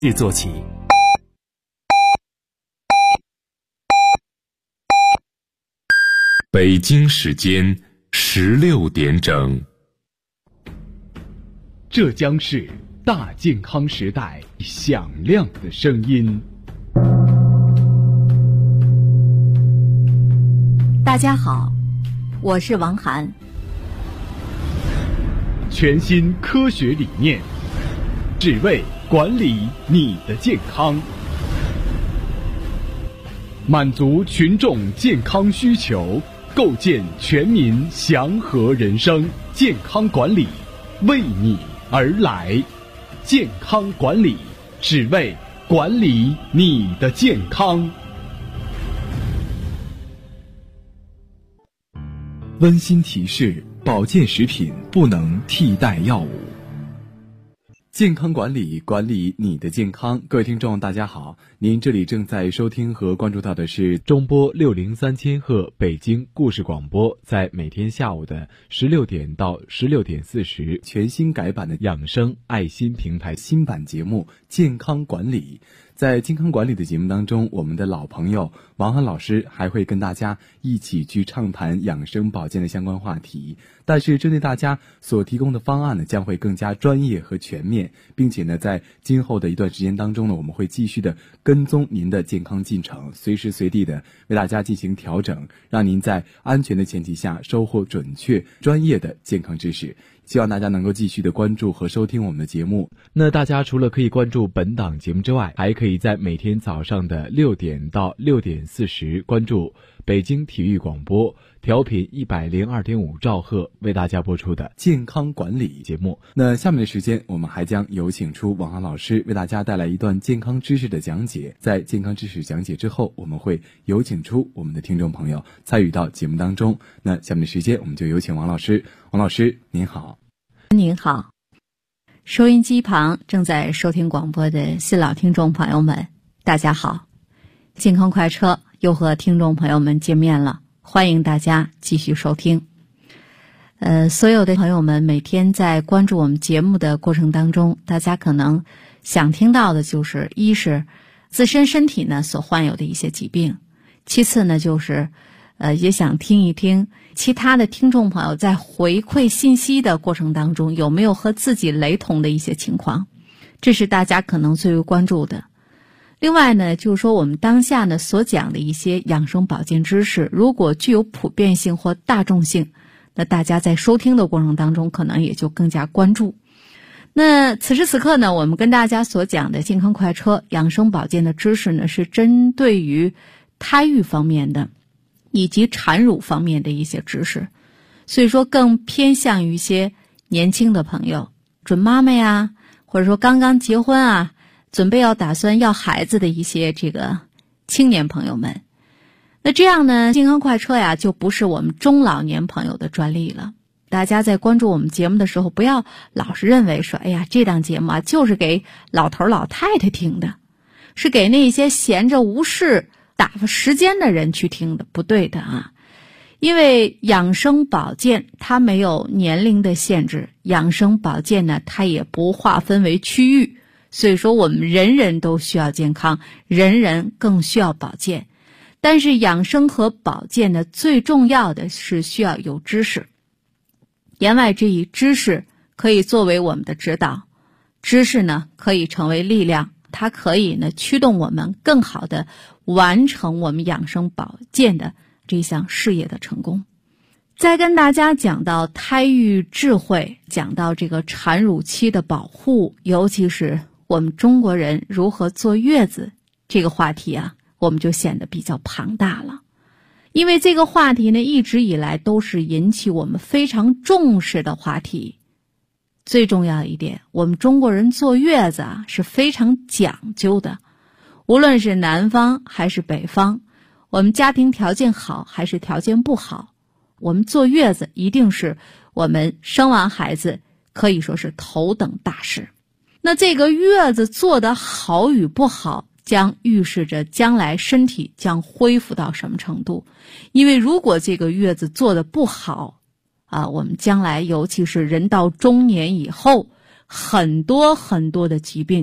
日做起。 北京时间16点整。 这将是大健康时代响亮的声音。 大家好，我是王涵。 全新科学理念，只为管理你的健康，满足群众健康需求，构建全民祥和人生。健康管理为你而来，健康管理只为管理你的健康。温馨提示：保健食品不能替代药物。健康管理，管理你的健康。各位听众大家好，您这里正在收听和关注到的是中波603千赫北京故事广播，在每天下午的16点到16点40全新改版的养生爱心平台新版节目健康管理。在健康管理的节目当中，我们的老朋友王涵老师还会跟大家一起去畅谈养生保健的相关话题，但是针对大家所提供的方案呢，将会更加专业和全面，并且呢，在今后的一段时间当中呢，我们会继续的跟踪您的健康进程，随时随地的为大家进行调整，让您在安全的前提下收获准确专业的健康知识。希望大家能够继续的关注和收听我们的节目。那大家除了可以关注本档节目之外，还可以在每天早上的6点到6点40关注北京体育广播调频102.5兆赫为大家播出的健康管理节目。那下面的时间，我们还将有请出王涵老师为大家带来一段健康知识的讲解。在健康知识讲解之后，我们会有请出我们的听众朋友参与到节目当中。那下面的时间，我们就有请王老师。王老师您好。 您好，收音机旁正在收听广播的新老听众朋友们，大家好。健康快车又和听众朋友们见面了，欢迎大家继续收听。所有的朋友们每天在关注我们节目的过程当中，大家可能想听到的就是，一是自身身体呢所患有的一些疾病，其次呢就是也想听一听其他的听众朋友在回馈信息的过程当中有没有和自己雷同的一些情况，这是大家可能最为关注的。另外呢，就是说我们当下呢所讲的一些养生保健知识，如果具有普遍性或大众性，那大家在收听的过程当中可能也就更加关注。那此时此刻呢，我们跟大家所讲的健康快车养生保健的知识呢，是针对于胎育方面的以及产乳方面的一些知识，所以说更偏向于一些年轻的朋友，准妈妈呀，或者说刚刚结婚啊，准备打算要孩子的一些这个青年朋友们。那这样呢，健康快车呀就不是我们中老年朋友的专利了。大家在关注我们节目的时候，不要老是认为说，哎呀，这档节目啊就是给老头老太太听的，是给那些闲着无事打发时间的人去听的，不对的啊。因为养生保健它没有年龄的限制，养生保健呢它也不划分为区域，所以说我们人人都需要健康，人人更需要保健。但是养生和保健呢，最重要的是需要有知识。言外之意，知识可以作为我们的指导，知识呢可以成为力量，它可以呢驱动我们更好的完成我们养生保健的这项事业的成功。再跟大家讲到胎育智慧，讲到这个产乳期的保护，尤其是我们中国人如何坐月子这个话题啊，我们就显得比较庞大了。因为这个话题呢，一直以来都是引起我们非常重视的话题。最重要一点，我们中国人坐月子啊是非常讲究的，无论是南方还是北方，我们家庭条件好还是条件不好，我们坐月子一定是我们生完孩子可以说是头等大事。那这个月子做得好与不好，将预示着将来身体将恢复到什么程度。因为如果这个月子做得不好我们将来尤其是人到中年以后，很多很多的疾病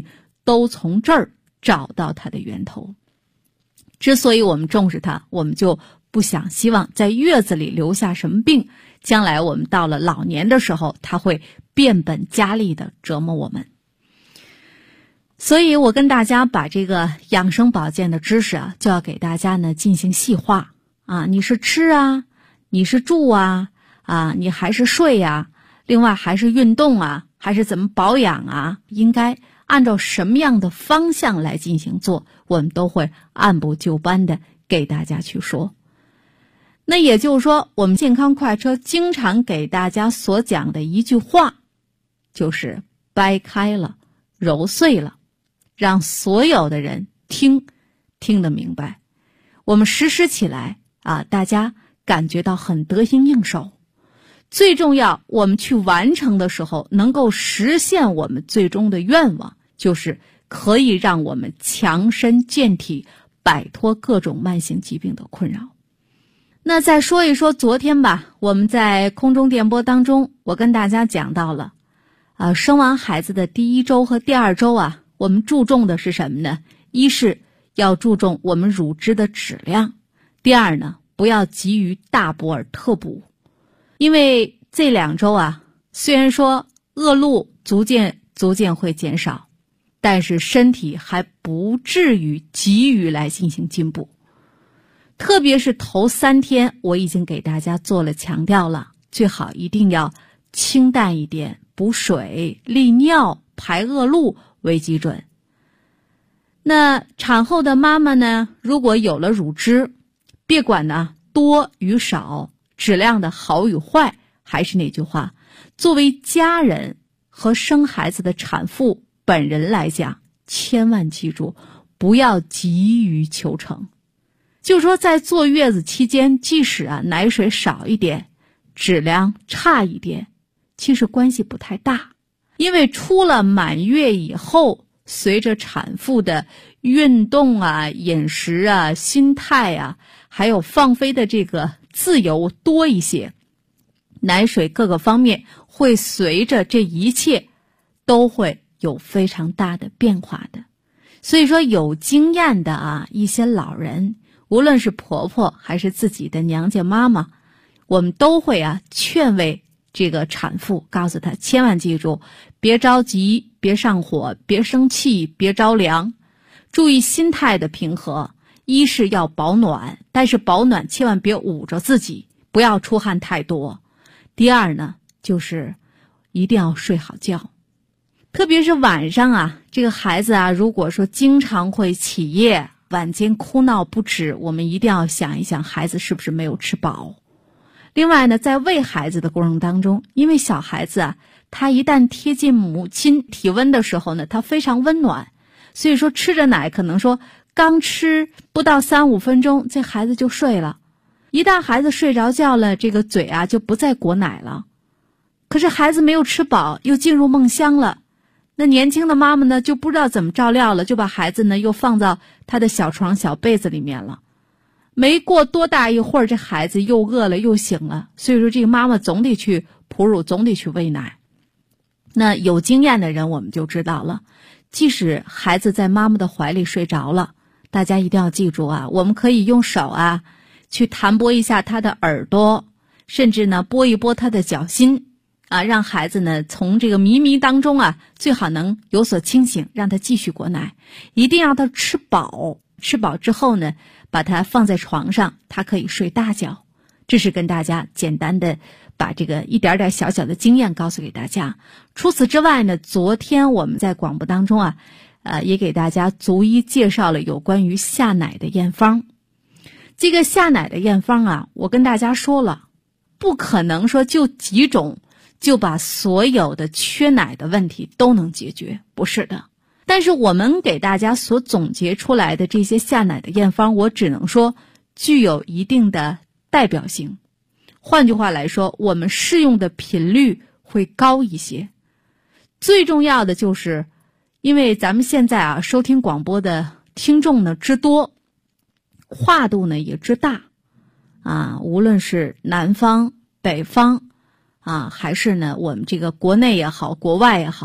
都从这儿找到它的源头。之所以我们重视它，我们就不希望在月子里留下什么病，将来我们到了老年的时候，它会变本加厉地折磨我们。所以我跟大家把这个养生保健的知识啊，就要给大家呢进行细化啊，你是吃啊，你是住啊，你还是睡啊，另外还是运动啊，还是怎么保养啊，应该按照什么样的方向来进行做，我们都会按部就班的给大家去说。那也就是说，我们健康快车经常给大家所讲的一句话，就是掰开了揉碎了，让所有的人听得明白，我们实施起来啊，大家感觉到很得心应手。最重要，我们去完成的时候能够实现我们最终的愿望，就是可以让我们强身健体，摆脱各种慢性疾病的困扰。那再说一说昨天吧，我们在空中电波当中，我跟大家讲到了生完孩子的第1周和第2周啊，我们注重的是什么呢？一是要注重我们乳汁的质量，第二呢，不要急于大补而特补。因为这2周啊，虽然说恶露逐渐会减少，但是身体还不至于急于来进行进补。特别是头3天，我已经给大家做了强调了，最好一定要清淡一点，补水、利尿、排恶露为基准。那产后的妈妈呢，如果有了乳汁，别管呢多与少，质量的好与坏，还是那句话，作为家人和生孩子的产妇本人来讲，千万记住，不要急于求成。就是说在坐月子期间，即使奶水少一点，质量差一点，其实关系不太大。因为出了满月以后，随着产妇的运动啊、饮食啊、心态啊，还有放飞的这个自由多一些，奶水各个方面会随着这一切都会有非常大的变化的。所以说有经验的一些老人，无论是婆婆还是自己的娘家妈妈，我们都会劝慰这个产妇，告诉她千万记住，别着急，别上火，别生气，别着凉，注意心态的平和。一是要保暖，但是保暖千万别捂着自己，不要出汗太多。第二呢，就是一定要睡好觉。特别是晚上这个孩子如果说经常会起夜，晚间哭闹不止，我们一定要想一想孩子是不是没有吃饱。另外呢，在喂孩子的过程当中，因为小孩子他一旦贴近母亲体温的时候呢，他非常温暖，所以说吃着奶可能说刚吃不到3-5分钟，这孩子就睡了。一旦孩子睡着觉了，这个嘴就不再裹奶了。可是孩子没有吃饱，又进入梦乡了。那年轻的妈妈呢，就不知道怎么照料了，就把孩子呢又放到他的小床小被子里面了。没过多大一会儿，这孩子又饿了又醒了，所以说这个妈妈总得去哺乳，总得去喂奶。那有经验的人我们就知道了，即使孩子在妈妈的怀里睡着了，大家一定要记住我们可以用手去弹拨一下他的耳朵，甚至呢拨一拨他的脚心让孩子呢从这个迷当中最好能有所清醒，让他继续裹奶。一定要他吃饱，吃饱之后呢，把他放在床上，他可以睡大觉。这是跟大家简单的把这个一点点小小的经验告诉给大家。除此之外呢，昨天我们在广播当中也给大家逐一介绍了有关于下奶的验方。这个下奶的验方我跟大家说了，不可能说就几种就把所有的缺奶的问题都能解决，不是的。但是我们给大家所总结出来的这些下奶的验方，我只能说具有一定的代表性。换句话来说，我们适用的频率会高一些。最重要的就是，因为咱们现在收听广播的听众呢之多，跨度呢也之大无论是南方、北方还是呢我们这个国内也好，国外也好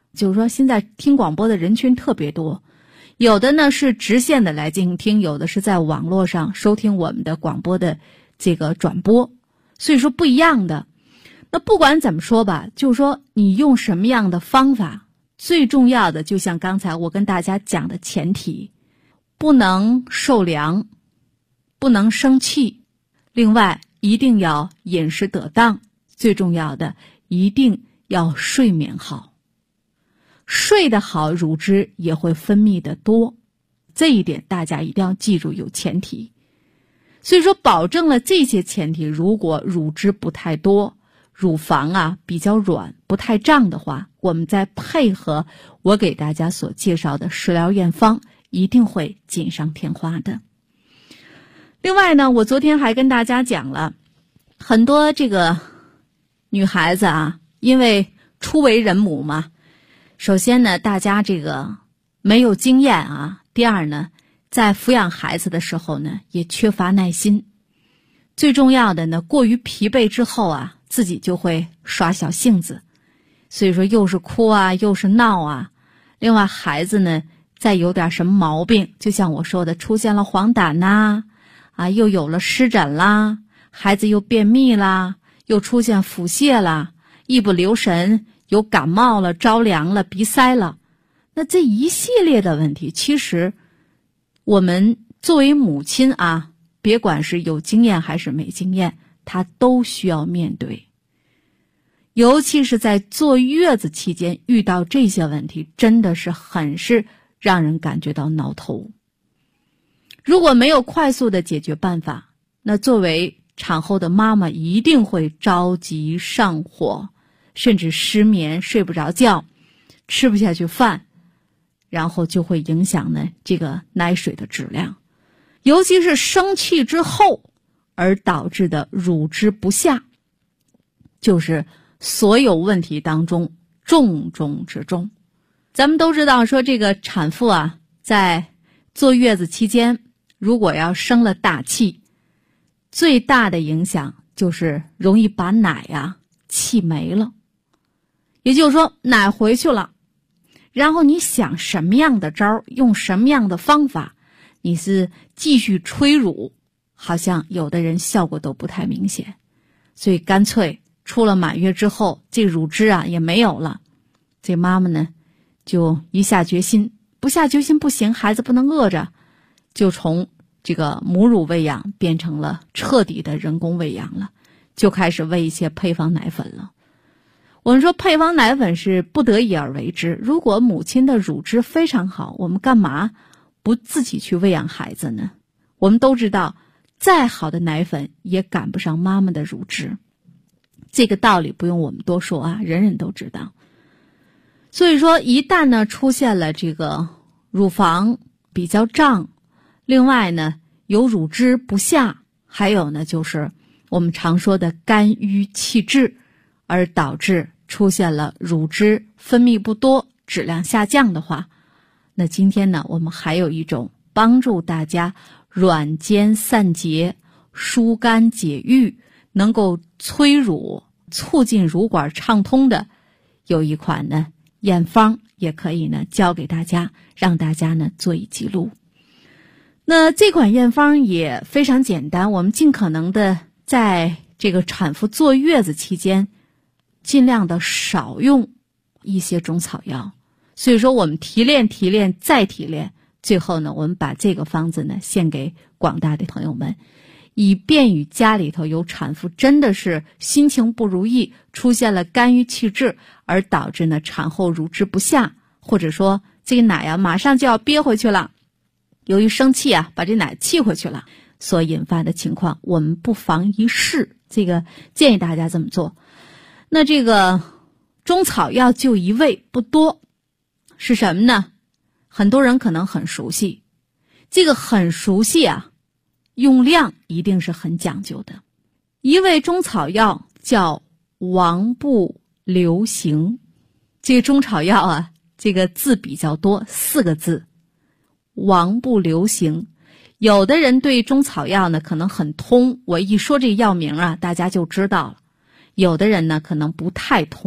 就是说现在听广播的人群特别多，有的呢是直线的来进行听，有的是在网络上收听我们的广播的这个转播，所以说不一样的。那不管怎么说吧，就是说你用什么样的方法，最重要的就像刚才我跟大家讲的前提，不能受凉，不能生气，另外一定要饮食得当，最重要的一定要睡眠好。睡得好，乳汁也会分泌得多，这一点大家一定要记住，有前提。所以说保证了这些前提，如果乳汁不太多，乳房啊比较软，不太胀的话，我们再配合我给大家所介绍的食疗验方，一定会锦上添花的。另外呢，我昨天还跟大家讲了很多这个女孩子啊，因为初为人母嘛，首先呢大家这个没有经验啊，第二呢在抚养孩子的时候呢也缺乏耐心，最重要的呢过于疲惫之后啊，自己就会耍小性子，所以说又是哭啊又是闹啊。另外孩子呢再有点什么毛病，就像我说的出现了黄疸呐，又有了湿疹啦，孩子又便秘啦，又出现腹泻啦，一不留神有感冒了，着凉了，鼻塞了。那这一系列的问题，其实我们作为母亲啊，别管是有经验还是没经验，她都需要面对。尤其是在坐月子期间遇到这些问题，真的是很是让人感觉到挠头。如果没有快速的解决办法，那作为产后的妈妈一定会着急上火，甚至失眠，睡不着觉，吃不下去饭，然后就会影响呢这个奶水的质量，尤其是生气之后而导致的乳汁不下，就是所有问题当中重中之重。咱们都知道说这个产妇啊，在坐月子期间，如果要生了大气，最大的影响就是容易把奶啊气没了。也就是说奶回去了，然后你想什么样的招，用什么样的方法，你是继续催乳，好像有的人效果都不太明显，所以干脆出了满月之后，这乳汁啊也没有了，这妈妈呢就一下决心，不下决心不行，孩子不能饿着，就从这个母乳喂养变成了彻底的人工喂养了，就开始喂一些配方奶粉了。我们说配方奶粉是不得已而为之，如果母亲的乳汁非常好，我们干嘛不自己去喂养孩子呢？我们都知道再好的奶粉也赶不上妈妈的乳汁，这个道理不用我们多说啊，人人都知道。所以说一旦呢出现了这个乳房比较胀，另外呢有乳汁不下，还有呢就是我们常说的肝郁气滞，而导致出现了乳汁分泌不多，质量下降的话，那今天呢我们还有一种帮助大家软坚散结、疏肝解郁，能够催乳、促进乳管畅通的，有一款呢验方，也可以呢教给大家，让大家呢做一记录。那这款验方也非常简单，我们尽可能的在这个产妇坐月子期间尽量的少用一些中草药，所以说我们提炼再提炼，最后呢我们把这个方子呢献给广大的朋友们，以便于家里头有产妇真的是心情不如意，出现了肝郁气滞，而导致呢产后乳汁不下，或者说这个奶啊马上就要憋回去了，由于生气啊把这奶气回去了所引发的情况，我们不妨一试，这个建议大家这么做。那这个中草药就一味不多，是什么呢？很多人可能很熟悉，这个很熟悉啊，用量一定是很讲究的。一味中草药叫王不留行，这个中草药啊，这个字比较多，4个字，王不留行。有的人对中草药呢可能很通，我一说这药名啊大家就知道了，有的人呢可能不太通，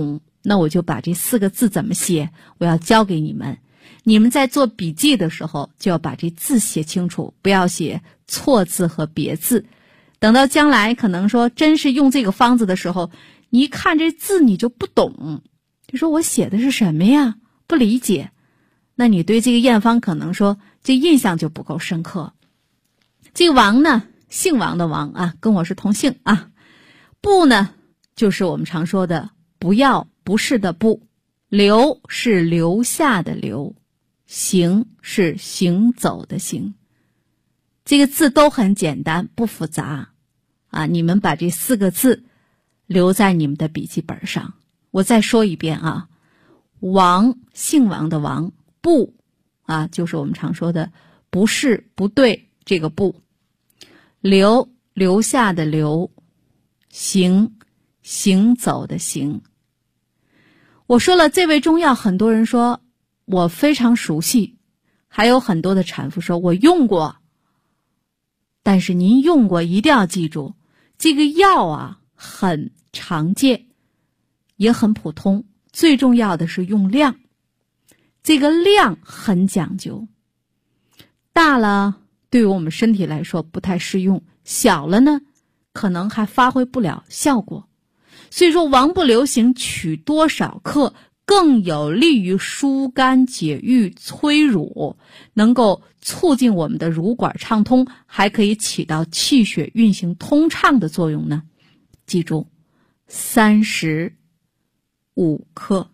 那我就把这4个字怎么写，我要教给你们。你们在做笔记的时候，就要把这字写清楚，不要写错字和别字。等到将来可能说真是用这个方子的时候，你一看这字你就不懂，就说我写的是什么呀？不理解。那你对这个验方可能说这印象就不够深刻。这个王呢，姓王的王啊，跟我是同姓啊。不呢，就是我们常说的不要不是的不。留是留下的留，行是行走的行。这个字都很简单，不复杂啊。你们把这4个字留在你们的笔记本上。我再说一遍啊，王，姓王的王，不啊，就是我们常说的不是不对这个不。留，留下的留，行，行走的行。我说了，这味中药很多人说我非常熟悉，还有很多的产妇说我用过。但是您用过一定要记住，这个药啊很常见，也很普通，最重要的是用量。这个量很讲究，大了对于我们身体来说不太适用，小了呢可能还发挥不了效果。所以说王不留行取多少克更有利于疏肝解郁催乳，能够促进我们的乳管畅通，还可以起到气血运行通畅的作用呢？记住，35克。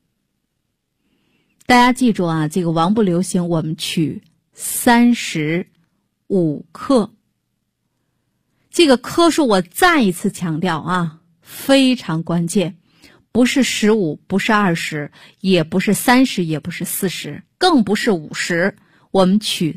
大家记住啊，这个王不留行我们取35克。这个克数我再一次强调啊，非常关键，不是15，不是20，也不是30，也不是40，更不是50，我们取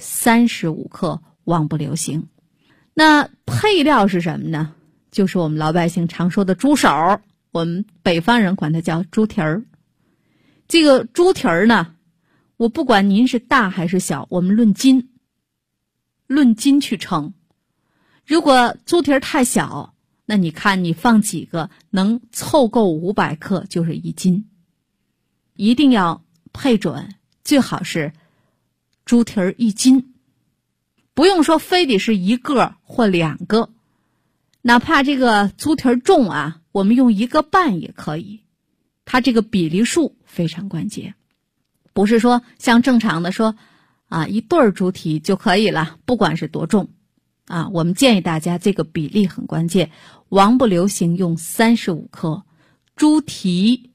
35克王不留行。那配料是什么呢？就是我们老百姓常说的猪手，我们北方人管它叫猪蹄儿。这个猪蹄儿呢，我不管您是大还是小，我们论斤去称。如果猪蹄儿太小，那你看你放几个能凑够500克就是1斤。一定要配准，最好是猪蹄儿1斤，不用说非得是1个或2个，哪怕这个猪蹄儿重啊，我们用1个半也可以。它这个比例数非常关键，不是说像正常的说啊1对猪蹄就可以了，不管是多重啊，我们建议大家这个比例很关键。王不留行用35克，猪蹄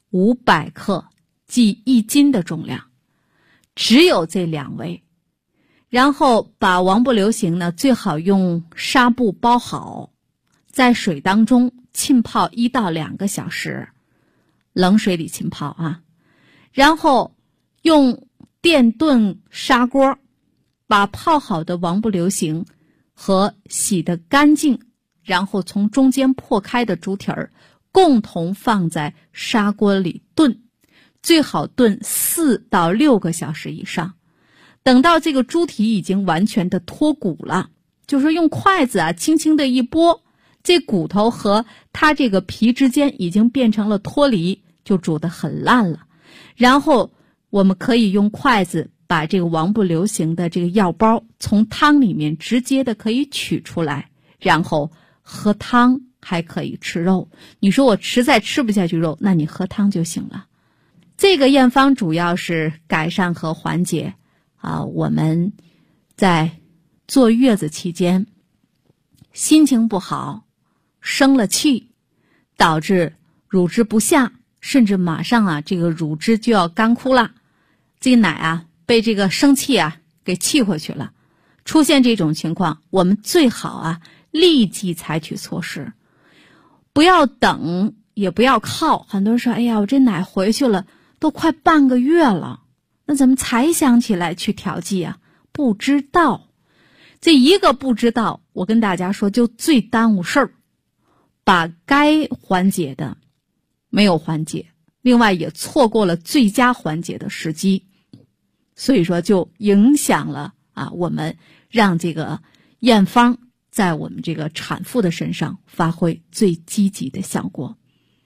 500克，即1斤的重量，只有这2味。然后把王不留行呢，最好用纱布包好，在水当中浸泡1到2个小时，冷水里浸泡啊。然后用电炖砂锅，把泡好的王不留行和洗得干净，然后从中间破开的猪蹄儿共同放在砂锅里炖，最好炖4到6个小时以上。等到这个猪蹄已经完全的脱骨了，就是用筷子啊轻轻的一拨，这骨头和它这个皮之间已经变成了脱离，就煮得很烂了。然后我们可以用筷子把这个王不留行的这个药包从汤里面直接的可以取出来，然后喝汤，还可以吃肉。你说我实在吃不下去肉，那你喝汤就行了。这个验方主要是改善和缓解我们在坐月子期间心情不好，生了气，导致乳汁不下，甚至马上这个乳汁就要干枯了，这个奶被这个生气给气回去了。出现这种情况，我们最好立即采取措施，不要等，也不要靠。很多人说，哎呀，我这奶回去了都快半个月了，那怎么才想起来去调剂啊？不知道。这一个不知道，我跟大家说就最耽误事儿，把该缓解的没有缓解，另外也错过了最佳缓解的时机，所以说就影响了我们让这个验方在我们这个产妇的身上发挥最积极的效果。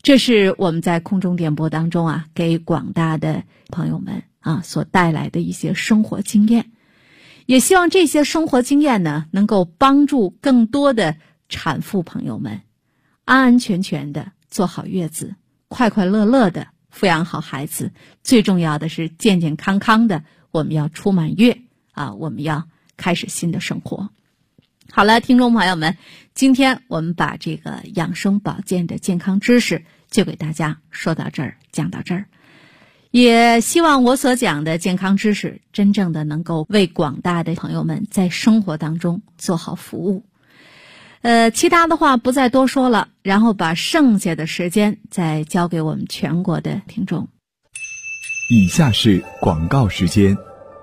这是我们在空中点播当中啊，给广大的朋友们啊所带来的一些生活经验，也希望这些生活经验呢，能够帮助更多的产妇朋友们安安全全的做好月子，快快乐乐的抚养好孩子，最重要的是健健康康的，我们要出满月啊，我们要开始新的生活。好了，听众朋友们，今天我们把这个养生保健的健康知识就给大家说到这儿，讲到这儿。也希望我所讲的健康知识真正的能够为广大的朋友们在生活当中做好服务。其他的话不再多说了，然后把剩下的时间再交给我们全国的听众。 以下是广告时间。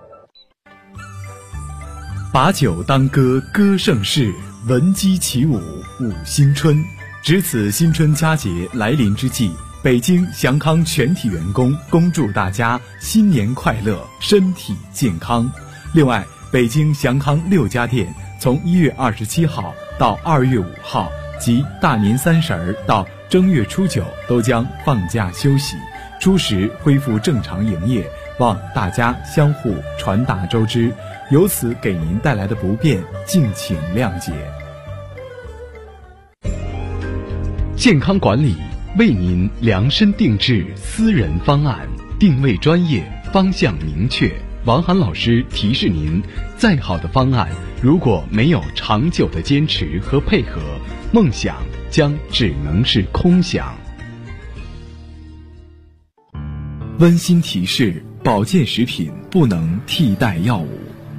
把酒当歌，歌盛世，闻鸡起舞，舞新春。值此新春佳节来临之际，北京祥康全体员工恭祝大家新年快乐，身体健康。另外，北京祥康6家店从1月27号到2月5号，即大年30到正月初9都将放假休息，初时恢复正常营业，望大家相互传达周知，由此给您带来的不便，敬请谅解。健康管理为您量身定制私人方案，定位专业，方向明确。王涵老师提示您，再好的方案，如果没有长久的坚持和配合，梦想将只能是空想。温馨提示：保健食品不能替代药物。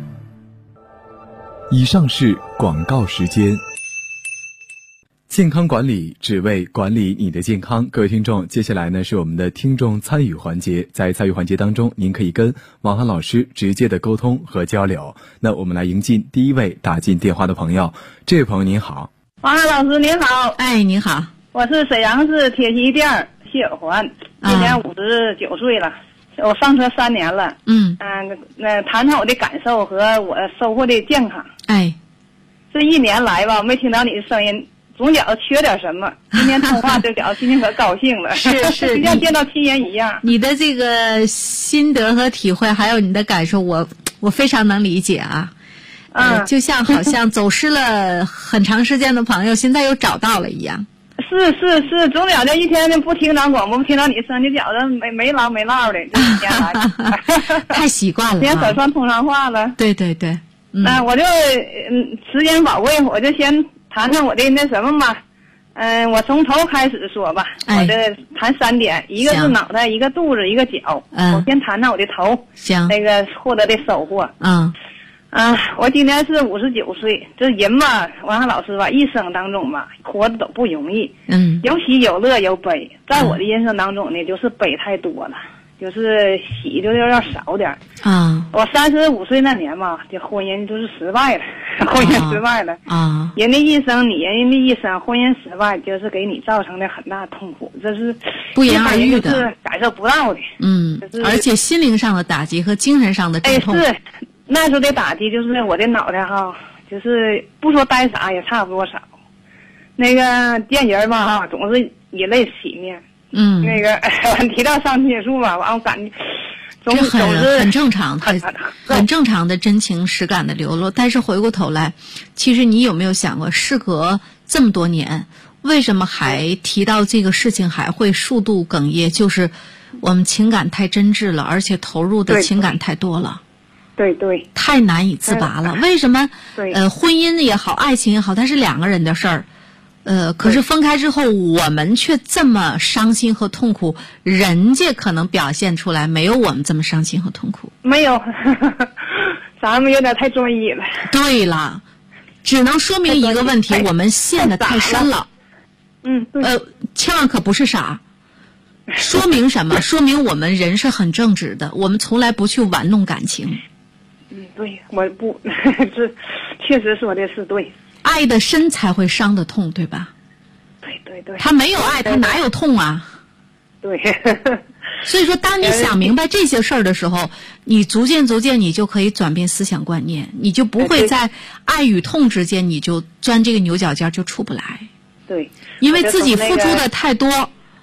以上是广告时间。健康管理只为管理你的健康。各位听众，接下来呢是我们的听众参与环节。在参与环节当中，您可以跟王涵老师直接的沟通和交流。那我们来迎进第一位打进电话的朋友。这位朋友您好。 王涵老师您好。 哎，你好。 我是沈阳市铁西店谢尔环，今年59岁了。我上车3年了。谈谈我的感受和我收获的健康。 哎， 这1年来吧，没听到你的声音，总觉得缺点什么。今天通话就觉得心情可高兴了， 是就像见到亲人一样。 你的这个心得和体会，还有你的感受，我非常能理解啊。就像好像走失了很长时间的朋友，现在又找到了一样。 是，总觉得一天不听咱广播，不听到你声，就觉得没唠的。这1年来， 太习惯了。 今天可算通上话了。 对。 我就时间宝贵，我就先谈谈我的那什么吧。我从头开始说吧。我这谈3点，一个是脑袋，一个肚子，一个脚。我先谈谈我的头。 行。 那个获得的收获。我今年是59岁，这人吧，王涵老师吧，一生当中吧，活着都不容易。有喜有乐有悲，在我的人生当中呢，就是悲太多了，就是喜就要少点。我35岁那年嘛，这婚姻就是失败了，婚姻失败了。人的一生，人的一生，婚姻失败就是给你造成了很大痛苦，这是不言而喻的， 是感受不到的。 而且心灵上的打击和精神上的阵痛。 是。那时候的打击就是我的脑袋哈，就是不说呆傻也差不多少。那个见人吧哈，总是以泪洗面。那个提到上厕所吧，完我感觉总是很正常，很正常的真情实感的流露。但是回过头来，其实你有没有想过，事隔这么多年，为什么还提到这个事情还会数度哽咽？就是我们情感太真挚了，而且投入的情感太多了。 对， 太难以自拔了。为什么？婚姻也好，爱情也好，它是2个人的事儿。可是分开之后，我们却这么伤心和痛苦，人家可能表现出来没有我们这么伤心和痛苦。 没有，咱们有点太专一了。 对了，只能说明一个问题，我们陷得太深了。千万可不是傻。说明什么？说明我们人是很正直的，我们从来不去玩弄感情。 对，我不，这确实说的是对。 爱的深才会伤的痛，对吧？ 对。 他没有爱，他哪有痛啊？ 对。 所以说，当你想明白这些事儿的时候，你逐渐你就可以转变思想观念，你就不会在爱与痛之间，你就钻这个牛角尖就出不来。 对。 因为自己付出的太多，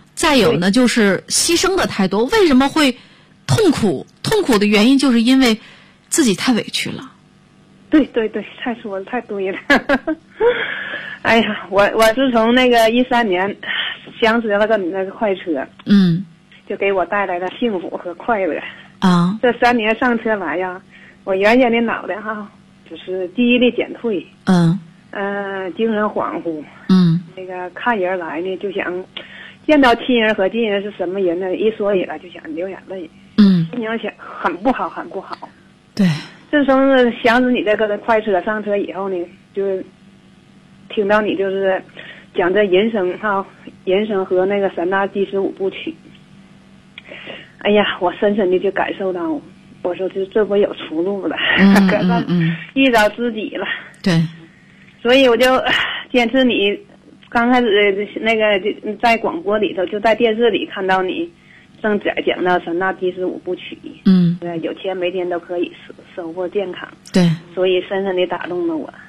再有呢就是牺牲的太多。为什么会痛苦？痛苦的原因就是因为自己太委屈了。 对，太说的太对了。哎呀，我是从那个13年相识了个你那个快车，就给我带来了幸福和快乐啊。 这3年上车来呀，我原先的脑袋就是记忆力减退，精神恍惚，那个看人来呢就想见到亲人和近人是什么人呢，一说起来就想流眼泪，心情想很不好很不好。 对， 自从想起你这个快车上车以后呢，就是听到你就是讲这人生和那个3大第15部曲，哎呀，我深深的就感受到，我说这不有出路了，遇到知己了。 对， 所以我就坚持你刚开始那个在广播里头，就在电视里看到你正讲到3大第15部曲，有钱没钱都可以收获健康。 对， 所以深深的打动了我。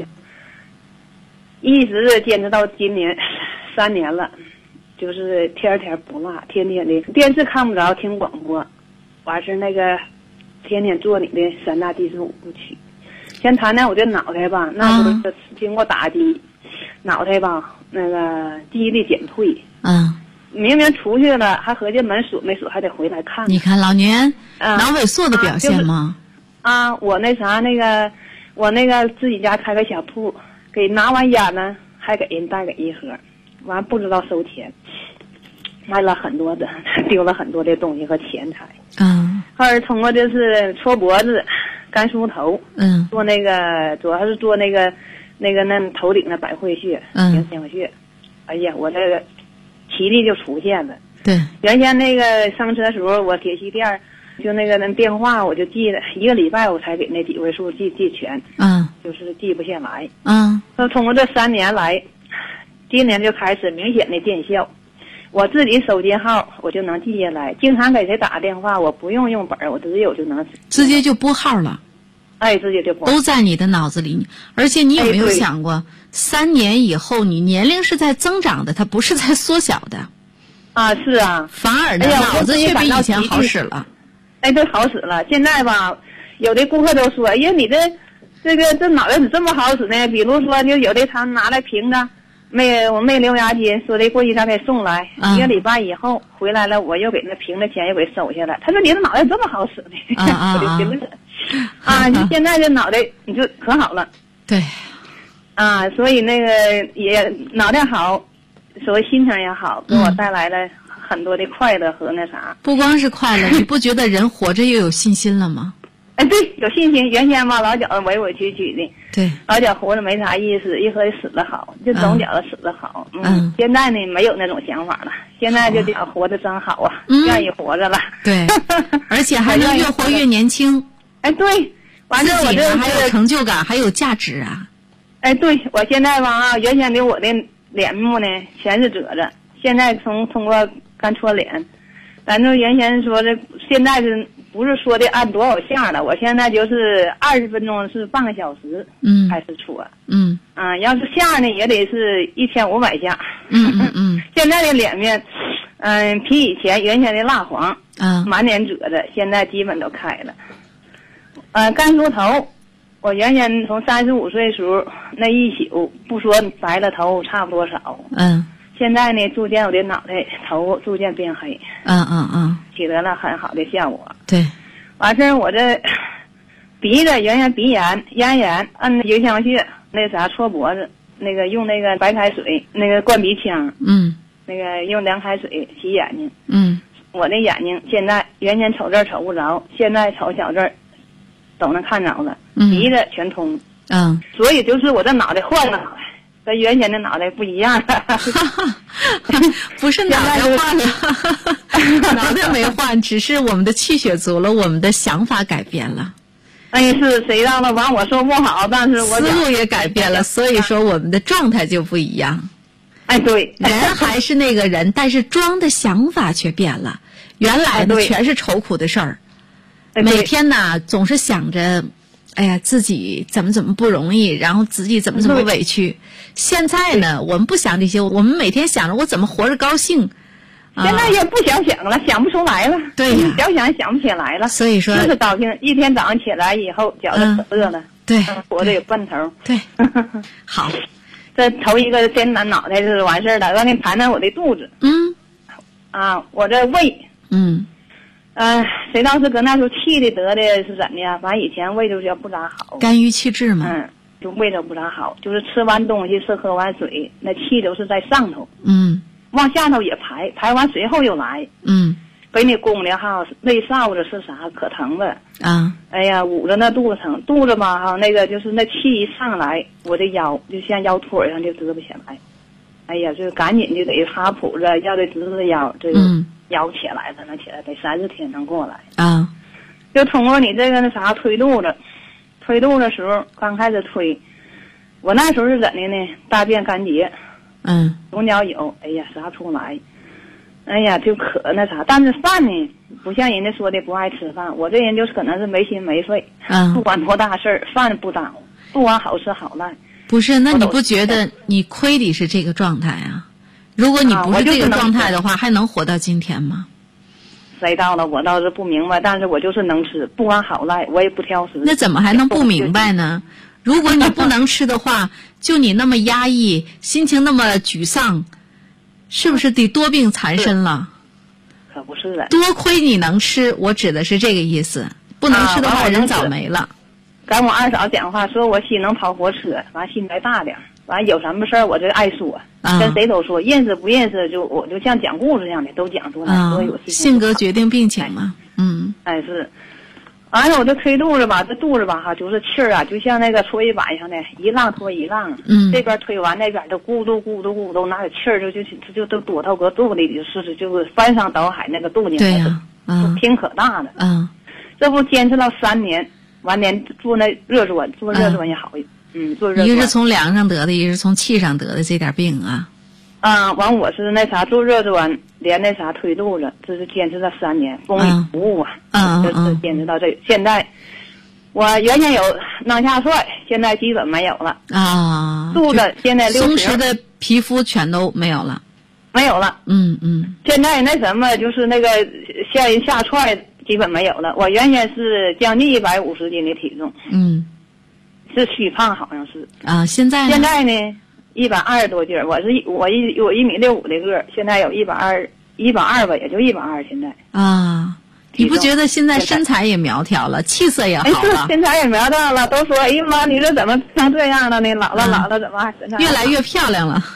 一直坚持到今年3年了，就是天天不落，天天的电视看不着，听广播，完事那个天天做你的3大第15部曲。先谈谈我这脑袋吧，那时候经过打击，脑袋吧那个记忆力减退。明明出去了，还合计门锁没锁，还得回来看。 你看老年脑萎缩的表现吗？ 我我那个自己家开个小铺，给拿完烟呢，还给人带给一盒，完不知道收钱，卖了很多的，丢了很多的东西和钱财。后来通过就是搓脖子、干梳头，做那个主要是做那头顶的百会穴、迎香穴。哎呀，我这个奇力就出现了。 对， 原先那个上车时候，我铁西店就那电话我就记了1个礼拜，我才给那几位数记全。就是记不下来。那通过这3年来，今年就开始明显的见效。我自己手机号我就能记下来，经常给谁打电话，我不用本，我直接就拨号了。 直接就拨， 都在你的脑子里。而且你有没有想过，3年以后你年龄是在增长的，它不是在缩小的。 是啊， 反而呢，脑子却比以前好使了。 对，好使了。现在吧，有的顾客都说，哎呀，你这脑袋怎么这么好使呢？比如说，就有的他拿来瓶子，我没留押金，说的过去他给送来，1个礼拜以后回来了，我又给那瓶的钱又给收下来。他说你的脑袋这么好使呢？我就寻思你现在这脑袋你就可好了。 对， 所以那个也脑袋好，所谓心情也好，给我带来了很多的快乐和那啥。 不光是快乐，你不觉得人活着又有信心了吗？ 对，有信心。原先吧，老觉得委委屈屈的， 对， 老觉得活着没啥意思，一合计死了好，就总觉得死了好。现在呢没有那种想法了，现在就觉得活着真好啊，愿意活着了。 对，而且还能越活越年轻。 对，完了我这还有成就感，还有价值啊。 对，我现在吧原先的我的脸目呢全是褶着，现在通过干搓脸，反正原先说的，现在是不是说的按多少下了？我现在就是20分钟是半个小时，开始搓。要是下呢也得是1500下。现在的脸面，比以前原先的蜡黄，满脸褶着，现在基本都开了。干梳头，我原先从35岁时候那一宿不说白了头差不多少。现在呢，逐渐我的脑袋头逐渐变黑。取得了很好的效果。 对， 完事儿我这鼻子原先鼻炎、咽炎，按迎香穴那啥搓脖子，那个用那个白开水，那个灌鼻腔。那个用凉开水洗眼睛。我的眼睛现在原先瞅这儿瞅不着，现在瞅小这儿都能看着了，鼻子全通。所以就是我这脑袋换了，跟原先的脑袋不一样了。 不是脑袋换了，脑袋没换，只是我们的气血足了，我们的想法改变了。 是谁让了？完我说不好，但是我思路也改变了，所以说我们的状态就不一样。 对， 人还是那个人，但是装的想法却变了。原来的全是愁苦的事儿，每天呢总是想着，哎呀自己怎么不容易，然后自己怎么委屈。现在呢，我们不想这些，我们每天想着我怎么活着高兴， 现在也不想了，想不出来了。 对呀， 想不起来了。 所以说， 就是高兴，一天早上起来以后，觉得可热了。 对， 活着有奔头。 对，好。 这头一个先拿脑袋就是完事儿了，让你盘盘我的肚子。我这胃。谁道是搁那时候气的得的是怎的呀？反正以前胃就是不咋好， 肝郁气滞嘛。 就胃都不咋好，就是吃完东西是喝完水，那气都是在上头。往下头也排完随后又来。给你宫里哈，内臊子是啥可疼了啊！ 哎呀，捂着那肚子疼，肚子吧哈，那个就是那气一上来，我的腰就像腰腿上就支不起来。哎呀，就赶紧就给哈普着，要得支腰，这个腰起来了，那起来得3-4天能过来啊。 就通过你这个那啥推肚子时候，刚开始推，我那时候是怎的呢？大便干结，总角有，哎呀，啥出来。哎呀，就可那啥，但是饭呢，不像人家说的不爱吃饭，我这人就是可能是没心没肺，不管多大事儿，饭不耽误，不管好吃好赖。 不是，那你不觉得你亏的是这个状态啊？如果你不是这个状态的话，还能活到今天吗？ 谁到了，我倒是不明白，但是我就是能吃，不管好赖，我也不挑食。 那怎么还能不明白呢？如果你不能吃的话，就你那么压抑，心情那么沮丧。是不是得多病缠身了？ 可不是的。 多亏你能吃，我指的是这个意思。不能吃的话，人早没了。 跟我二嫂讲话，说我心能跑火车，完心再大点，完有什么事儿我就爱说，跟谁都说，认识不认识我就像讲故事一样的都讲出来。所以我性格决定病情嘛。 是。完了，我这推肚子吧，这肚子吧哈，就是气儿啊，就像那个搓衣板上的，一浪拖一浪。这边推完，那边都咕嘟咕嘟咕嘟，那个气儿就都躲到个肚里，就是翻山倒海那个动静。 对呀， 挺可大的。这不坚持到3年，完年做那热转，做热转也好。做热转。 一个是从凉上得的，一个是从气上得的这点病啊。 完我是那啥做热转，连那啥推肚子，这是坚持了3年，风雨不误啊。就是坚持到这。现在我原先有囊下帅，现在基本没有了啊。肚子现在松弛的皮肤全都没有了， 没有了。现在那什么就是那个像人下踹基本没有了。我原先是将近150斤的体重，是虚胖好像是啊。现在呢？120多斤，我1.65米的个儿，现在有120吧，也就120现在啊。你不觉得现在身材也苗条了，气色也好了？ 身材也苗条了，都说哎呀妈，你这怎么成这样了呢？老了怎么还身材越来越漂亮了？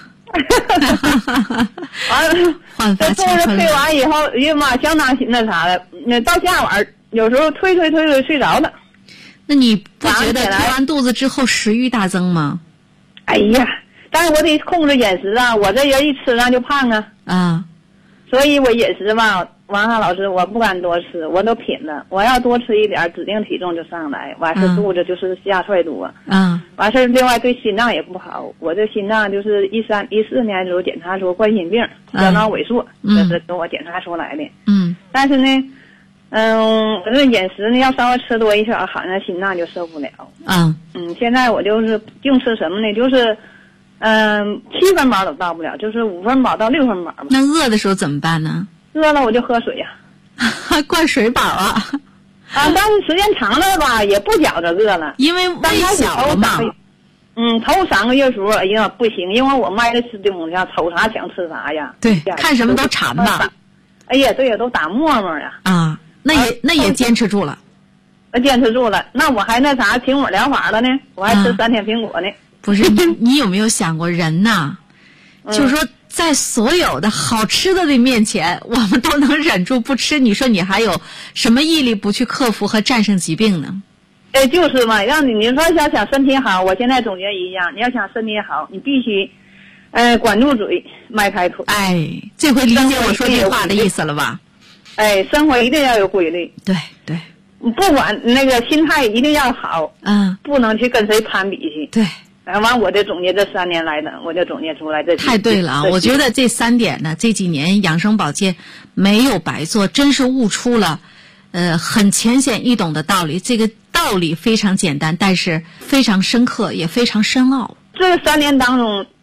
完了，这肚子推完以后，哎呀妈，相当那啥的。那到下晚有时候推睡着了。 那你不觉得推完肚子之后食欲大增吗？ 哎呀！但是我得控制饮食啊，我这人一吃上就胖啊。所以我饮食吧，王汉老师，我不敢多吃，我都品了。我要多吃一点，指定体重就上来。完事肚子就是下踹多。完事另外对心脏也不好，我这心脏就是14年的时候检查出冠心病，小脑萎缩，这是给我检查出来的。但是呢，我这饮食呢要稍微吃多一些，好像心脏就受不了。现在我就是净吃什么呢？就是7分饱都到不了，就是5分饱到6分饱吧。 那饿的时候怎么办呢？ 饿了我就喝水呀。 灌水饱啊。 但是时间长了吧，也不觉着饿了。 因为胃小了嘛。 头3个月时候，哎呀不行，因为我卖的吃东西啊，瞅啥想吃啥呀。 对，看什么都馋吧。 哎呀，对呀，都打沫沫呀。 那也坚持住了。 坚持住了，那我还那啥苹果疗法了呢，我还吃3天苹果呢。 不是你有没有想过人呐？就是说在所有的好吃的面前，我们都能忍住不吃，你说你还有什么毅力不去克服和战胜疾病呢？ 就是嘛，让你说想身体好，我现在总结一样，你要想身体好，你必须管住嘴，迈开腿。 这回理解我说这话的意思了吧？ 生活一定要有规律。 对。 不管那个心态一定要好，不能去跟谁攀比去。 对。 完我就总结这3年来的，我就总结出来这太对了啊！我觉得这3点呢，这几年养生保健没有白做，真是悟出了很浅显易懂的道理。这个道理非常简单，但是非常深刻，也非常深奥。 这3年当中，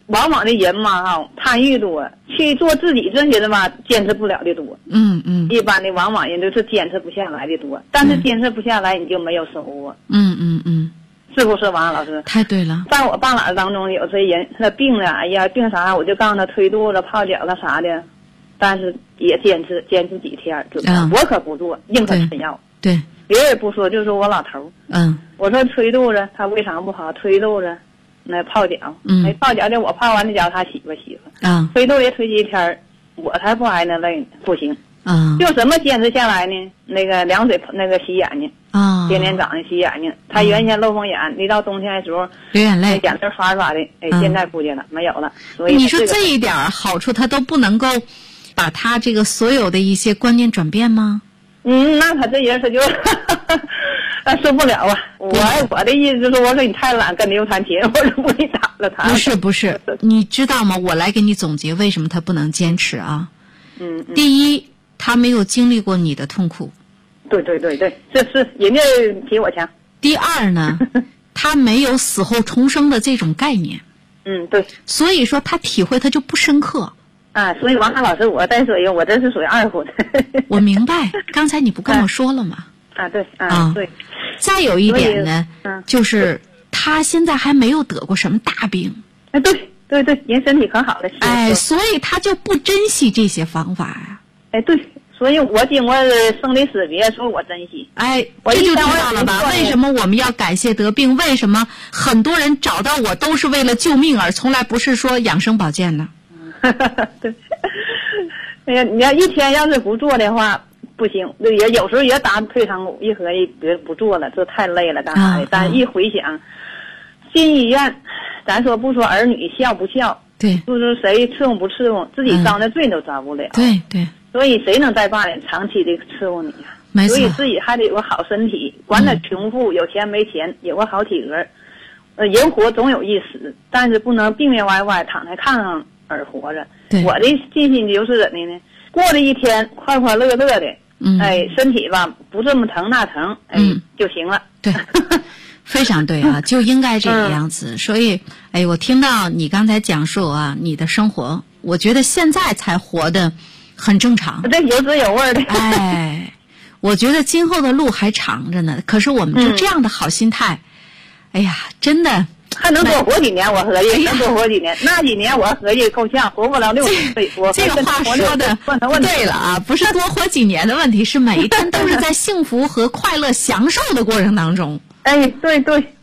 往往的人嘛哈，贪欲多，去做自己这些的吧，坚持不了的多。一般的往往人都是坚持不下来的多，但是坚持不下来你就没有收获。是不是王老师？ 太对了。 在我伴郎当中，有些人他病了，哎呀，病啥我就告诉他推肚子、泡脚了啥的，但是也坚持几天就我可不做，硬可吃药。 对， 别人不说，就说我老头。我说推肚子他为啥不好？推肚子那泡脚，泡脚的我泡完的脚他洗吧。推肚子推几天，我才不挨那累呢，不行。就什么坚持下来呢？那个凉水那个洗眼睛天天早上洗眼睛。他原先漏风眼，一到冬天的时候流眼泪， 眼泪刷的，现在不见了，没有了。所以你说这一点好处，他都不能够把他这个所有的一些观念转变吗？ 那他这人他就受不了啊！我的意思就是，我说你太懒，跟你又谈钱，我说不给打了他。 不是，你知道吗？我来给你总结为什么他不能坚持啊。第一，他没有经历过你的痛苦。 对，这是人家比我强。 第二呢，他没有死后重生的这种概念。 对。 所以说他体会他就不深刻。 所以王涵老师，我再说一个，我这是属于二婚。 我明白，刚才你不跟我说了吗？ 对。对。 再有一点呢，就是他现在还没有得过什么大病。 对，人身体可好了。 所以他就不珍惜这些方法呀。 对，所以我经过生离死别，说我珍惜。 这就知道了吧？为什么我们要感谢得病？为什么很多人找到我都是为了救命，而从来不是说养生保健呢？ 对。哎呀，你要一天要是不做的话不行，也有时候也打退堂鼓，一合计别不做了，这太累了干啥的。但一回想，进医院，咱说不说儿女孝不孝， 对， 就是谁伺候不伺候，自己遭那罪都遭不了。 对。 所以谁能在家里长期的伺候你呀？ 没错。 所以自己还得有个好身体，管他穷富，有钱没钱，有个好体格。人活总有一死，但是不能病病歪歪躺在炕上而活着。我的信心就是怎的呢？过了一天快快乐乐的，身体吧不这么疼那疼，就行了。 对，非常对啊，就应该这个样子。所以，我听到你刚才讲述啊，你的生活，我觉得现在才活得很正常。 这有滋有味的。 我觉得今后的路还长着呢。可是我们就这样的好心态，真的。 还能多活几年，我合计能多活几年，那几年我合计够呛，活不了60岁。 这个话说的对了啊，不是多活几年的问题，是每一天都是在幸福和快乐享受的过程当中。 对。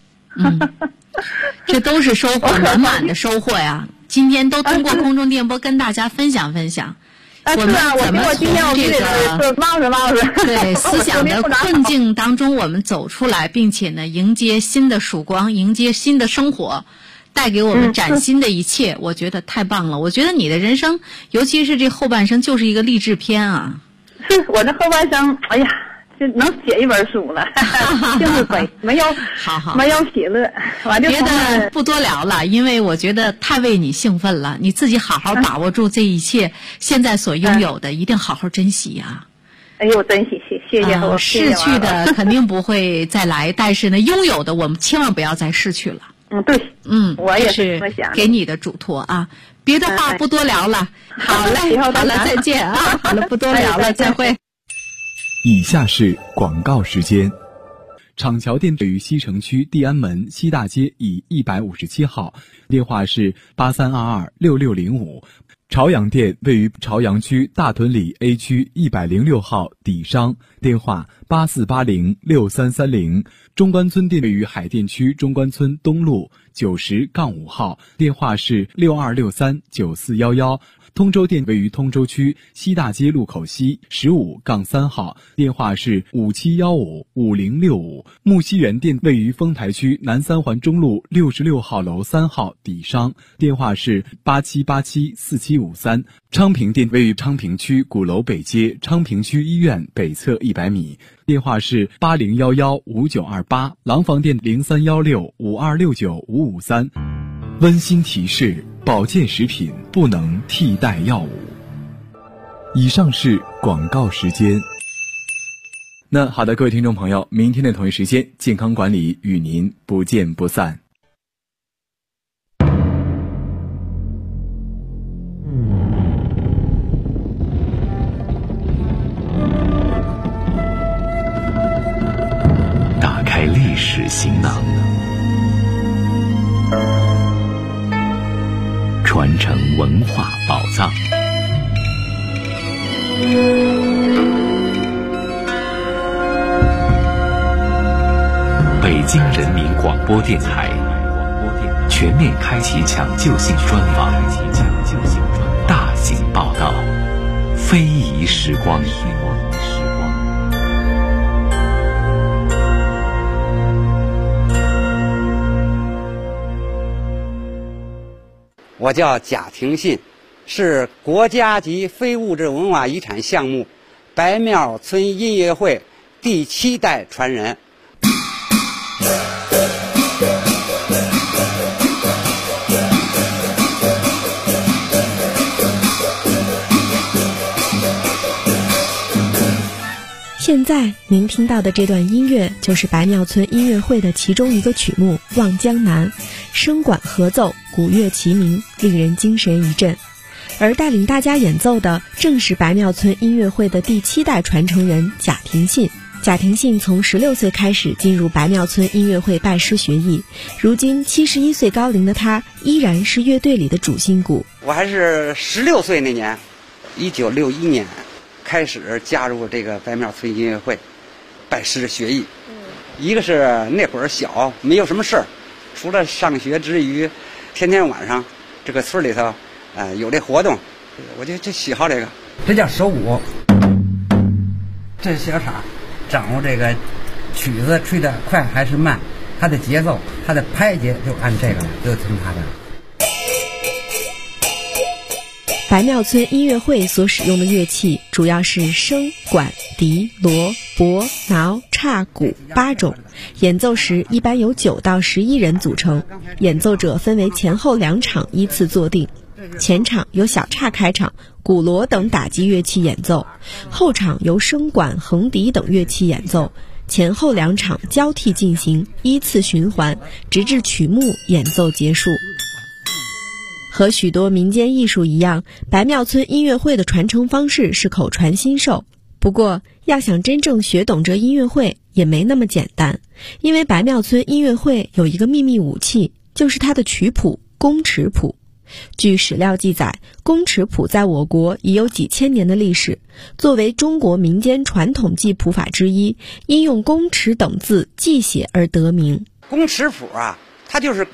这都是收获满满的收获呀！今天都通过空中电波跟大家分享。我们怎么从这个对思想的困境当中我们走出来，并且呢迎接新的曙光，迎接新的生活，带给我们崭新的一切，我觉得太棒了。我觉得你的人生，尤其是这后半生，就是一个励志片啊。 是我这后半生，哎呀，就能写一本书了，就是悲，没有喜乐。 别的不多聊了，因为我觉得太为你兴奋了。你自己好好把握住这一切，现在所拥有的一定好好珍惜呀。 珍惜，谢谢。 逝去的肯定不会再来，但是呢，拥有的我们千万不要再失去了。 对。 我也是给你的嘱托啊。别的话不多聊了。好嘞，好了，再见啊。好了，不多聊了，再会。 以下是广告时间。厂桥店位于西城区地安门西大街以157号，电话是83226605。朝阳店位于朝阳区大屯里 A 区106号底商，电话84806330。中关村店位于海淀区中关村东路90-5号，电话是62639411。通州店位于通州区西大街路口西15-3号，电话是57155065。木樨园店位于丰台区南三环中路66号楼3号底商，电话是87874753。昌平店位于昌平区鼓楼北街昌平区医院北侧100米，电话是80115928。廊坊店031652695553。温馨提示：保健食品不能替代药物。以上是广告时间。那好的，各位听众朋友，明天的同一时间，健康管理与您不见不散。 历史行囊，传承文化宝藏。北京人民广播电台全面开启抢救性专访，大型报道，非遗时光。 我叫贾廷信，是国家级非物质文化遗产项目白庙村音乐会第7代传人。 现在您听到的这段音乐就是白庙村音乐会的其中一个曲目《望江南》，声管合奏，鼓乐齐鸣，令人精神一振。而带领大家演奏的正是白庙村音乐会的第7代传承人贾廷信。贾廷信从16岁开始进入白庙村音乐会拜师学艺，如今71岁高龄的他依然是乐队里的主心骨。 我还是16岁那年，1961年开始加入这个白庙村音乐会拜师学艺。一个是那会儿小，没有什么事儿，除了上学之余，天天晚上这个村里头有这活动，我就喜好这个。这叫手鼓，这是小叉，掌握这个曲子吹得快还是慢，它的节奏，它的拍节就按这个，就听它的。 白庙村音乐会所使用的乐器主要是笙、管、笛、锣、钹、挠、叉、鼓8种，演奏时一般由9到11人组成，演奏者分为前后2场依次坐定。前场由小叉开场，鼓锣等打击乐器演奏，后场由笙管、横笛等乐器演奏，前后2场交替进行，依次循环，直至曲目演奏结束。和许多民间艺术一样，白庙村音乐会的传承方式是口传心授。不过，要想真正学懂这音乐会也没那么简单，因为白庙村音乐会有一个秘密武器，就是它的曲谱宫尺谱。据史料记载，宫尺谱在我国已有几千年的历史，作为中国民间传统记谱法之一，因用宫尺等字记写而得名。 宫尺谱啊，它就是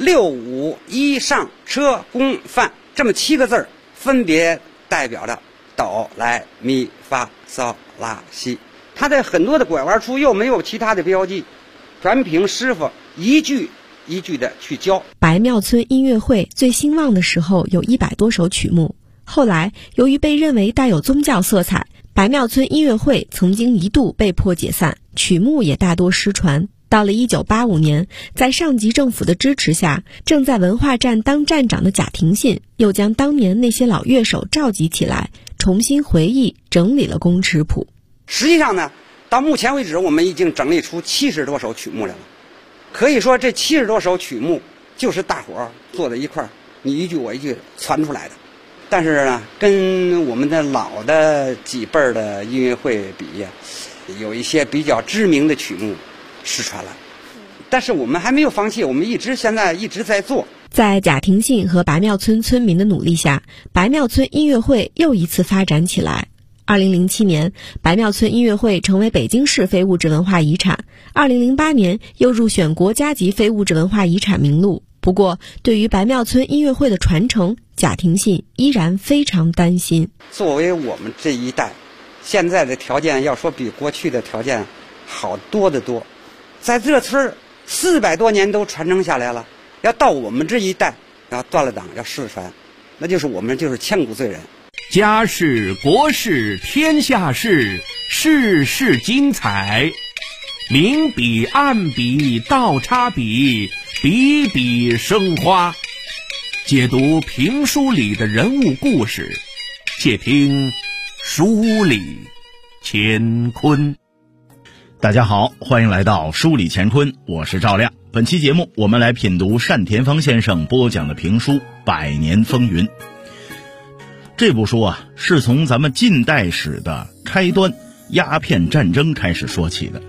6、5、1上车宫范这么7个字儿，分别代表着哆来咪发嗦拉西。它在很多的拐弯处又没有其他的标记，全凭师傅一句一句的去教。 白庙村音乐会最兴旺的时候有100多首曲目，后来由于被认为带有宗教色彩，白庙村音乐会曾经一度被迫解散，曲目也大多失传。到了1985年，在上级政府的支持下，正在文化站当站长的贾廷信又将当年那些老乐手召集起来，重新回忆整理了宫尺谱。 实际上呢，到目前为止我们已经整理出70多首曲目来了。可以说这70多首曲目就是大伙儿坐在一块儿，你一句我一句传出来的。但是呢，跟我们的老的几辈儿的音乐会比呀，有一些比较知名的曲目失传了，但是我们还没有放弃，我们现在一直在做。 在贾廷信和白庙村村民的努力下，白庙村音乐会又一次发展起来。2007年，白庙村音乐会成为北京市非物质文化遗产，2008年又入选国家级非物质文化遗产名录。不过，对于白庙村音乐会的传承，贾廷信依然非常担心。 作为我们这一代，现在的条件要说比过去的条件好多得多。在这村400多年都传承下来了，要到我们这一代要断了档要失传，那就是我们就是千古罪人。 家事国事天下事，事事精彩，明笔暗笔倒插笔，笔笔生花。解读评书里的人物故事，且听书里乾坤。 大家好，欢迎来到书里乾坤，我是赵亮。本期节目我们来品读单田芳先生播讲的评书《百年风云》。这部书啊，是从咱们近代史的开端鸦片战争开始说起的。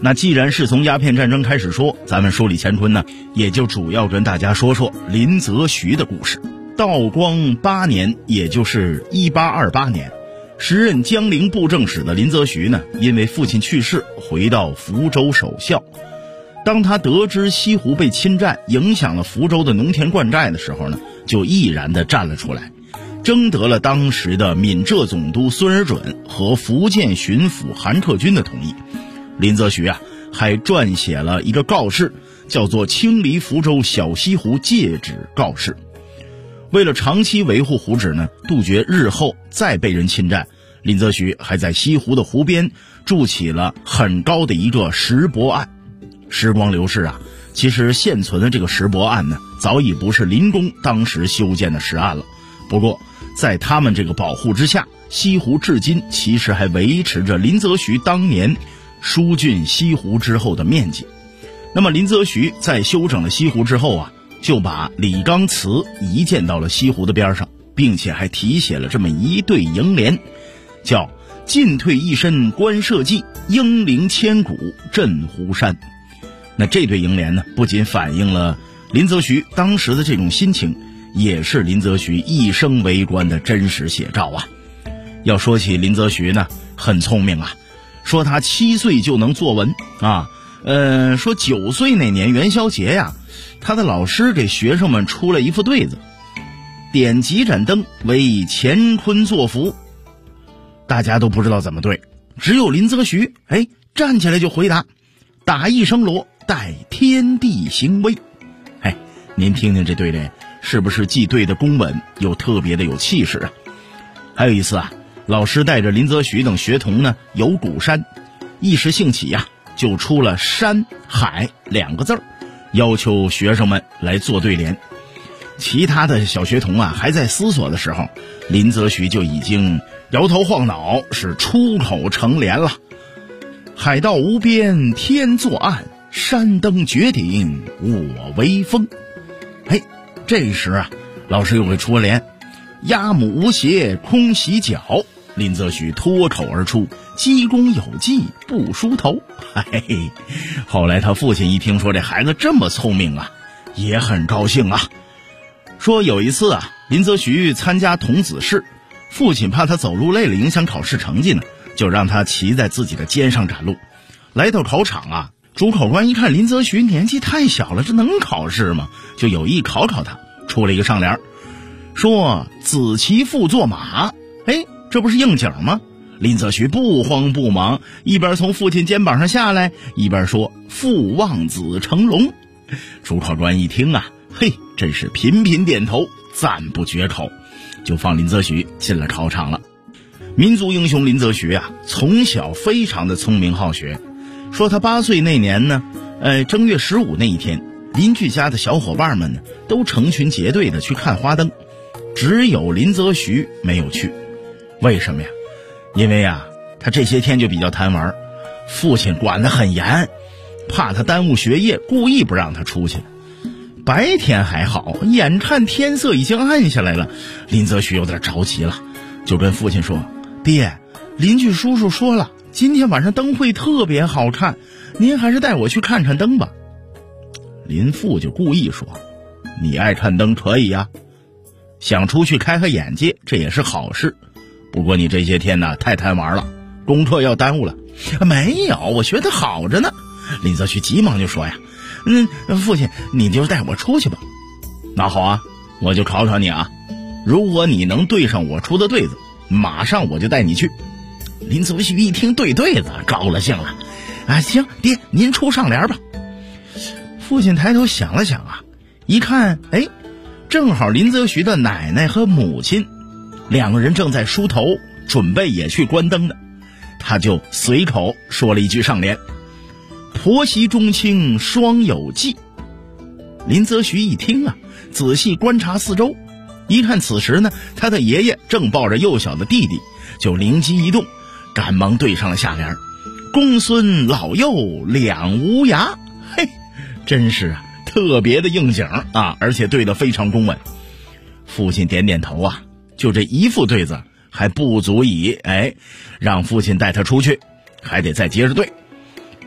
那既然是从鸦片战争开始说，咱们梳理乾坤呢，也就主要跟大家说说林则徐的故事。道光8年，也就是1828年，时任江陵布政使的林则徐呢，因为父亲去世，回到福州守孝。当他得知西湖被侵占，影响了福州的农田灌溉的时候呢，就毅然地站了出来，征得了当时的闽浙总督孙尔准和福建巡抚韩克军的同意。林则徐还撰写了一个告示，叫做《清理福州小西湖戒旨告示》。为了长期维护湖址呢，杜绝日后再被人侵占，林则徐还在西湖的湖边筑起了很高的一个石泊岸。时光流逝其实现存的这个石泊岸呢，早已不是林公当时修建的石岸了。不过在他们这个保护之下，西湖至今其实还维持着林则徐当年疏浚西湖之后的面积。那么林则徐在修整了西湖之后就把李纲祠移建到了西湖的边上，并且还题写了这么一对楹联，叫进退一身观社稷，英灵千古镇湖山。那这对楹联呢，不仅反映了林则徐当时的这种心情，也是林则徐一生为官的真实写照要说起林则徐呢，很聪明说他7岁就能作文说9岁那年元宵节他的老师给学生们出了一副对子，点几盏灯为乾坤作福。大家都不知道怎么对，只有林则徐站起来就回答，打一声锣，待天地行威。您听听这对联是不是既对得公稳又特别的有气势还有一次老师带着林则徐等学童呢游鼓山，一时兴起就出了山海2个字，要求学生们来做对联。其他的小学童还在思索的时候，林则徐就已经摇头晃脑，是出口成联了。海道无边天作岸，山登绝顶我威风。这时老师又给出了联，鸭母无鞋空洗脚，林则徐脱口而出，鸡公有技不梳头。后来他父亲一听说这孩子这么聪明也很高兴说有一次林则徐参加童子试，父亲怕他走路累了影响考试成绩呢，就让他骑在自己的肩上赶路。来到考场主考官一看林则徐年纪太小了，这能考试吗？就有意考考他，出了一个上联，说子骑父坐马。这不是应景吗？林则徐不慌不忙，一边从父亲肩膀上下来，一边说父望子成龙。主考官一听真是频频点头，赞不绝口，就放林则徐进了考场了。民族英雄林则徐从小非常的聪明好学。说他8岁那年呢，正月15那一天，邻居家的小伙伴们呢都成群结队的去看花灯，只有林则徐没有去。为什么呀？因为他这些天就比较贪玩，父亲管得很严，怕他耽误学业，故意不让他出去。白天还好，眼看天色已经暗下来了，林则徐有点着急了，就跟父亲说，爹，邻居叔叔说了，今天晚上灯会特别好看，您还是带我去看看灯吧。林父就故意说，你爱看灯可以想出去开开眼界，这也是好事，不过你这些天太贪玩了，功课要耽误了。没有，我学得好着呢。林则徐急忙就说父亲你就带我出去吧。那好我就考考你如果你能对上我出的对子，马上我就带你去。林则徐一听对子高了兴了行，爹您出上联吧。父亲抬头想了想一看正好林则徐的奶奶和母亲2个人正在梳头，准备也去关灯的，他就随口说了一句上联，婆媳中亲双有计。林则徐一听仔细观察四周，一看此时呢他的爷爷正抱着幼小的弟弟，就灵机一动，赶忙对上了下联，公孙老幼两无涯。真是特别的应景而且对得非常公稳。父亲点点头就这一副对子还不足以让父亲带他出去，还得再接着对。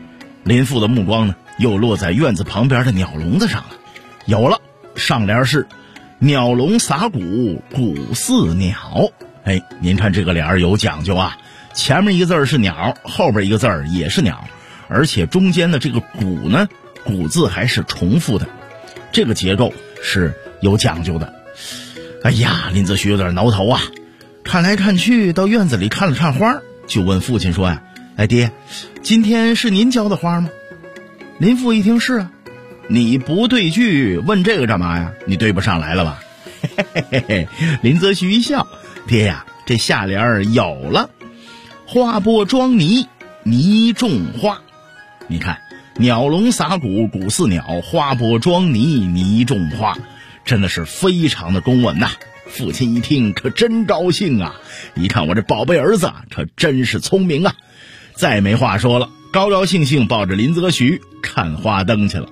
林父的目光呢又落在院子旁边的鸟笼子上了。有了，上联是鸟笼撒谷，谷似鸟。哎，您看这个联有讲究啊，前面一个字是鸟，后边一个字也是鸟，而且中间的这个谷呢，谷字还是重复的，这个结构是有讲究的。哎呀，林则徐有点挠头啊，看来看去到院子里看了看花，就问父亲说呀：哎爹，今天是您浇的花吗？林父一听是啊。你不对句问这个干嘛呀？你对不上来了吧？嘿嘿嘿嘿，林则徐一笑，爹呀，这下联有了，花钵装泥，泥种花。你看，鸟笼撒谷，谷似鸟，花钵装泥，泥种花，真的是非常的公文呐。父亲一听可真高兴啊，一看我这宝贝儿子可真是聪明啊，再没话说了，高高兴兴抱着林则徐看花灯去了。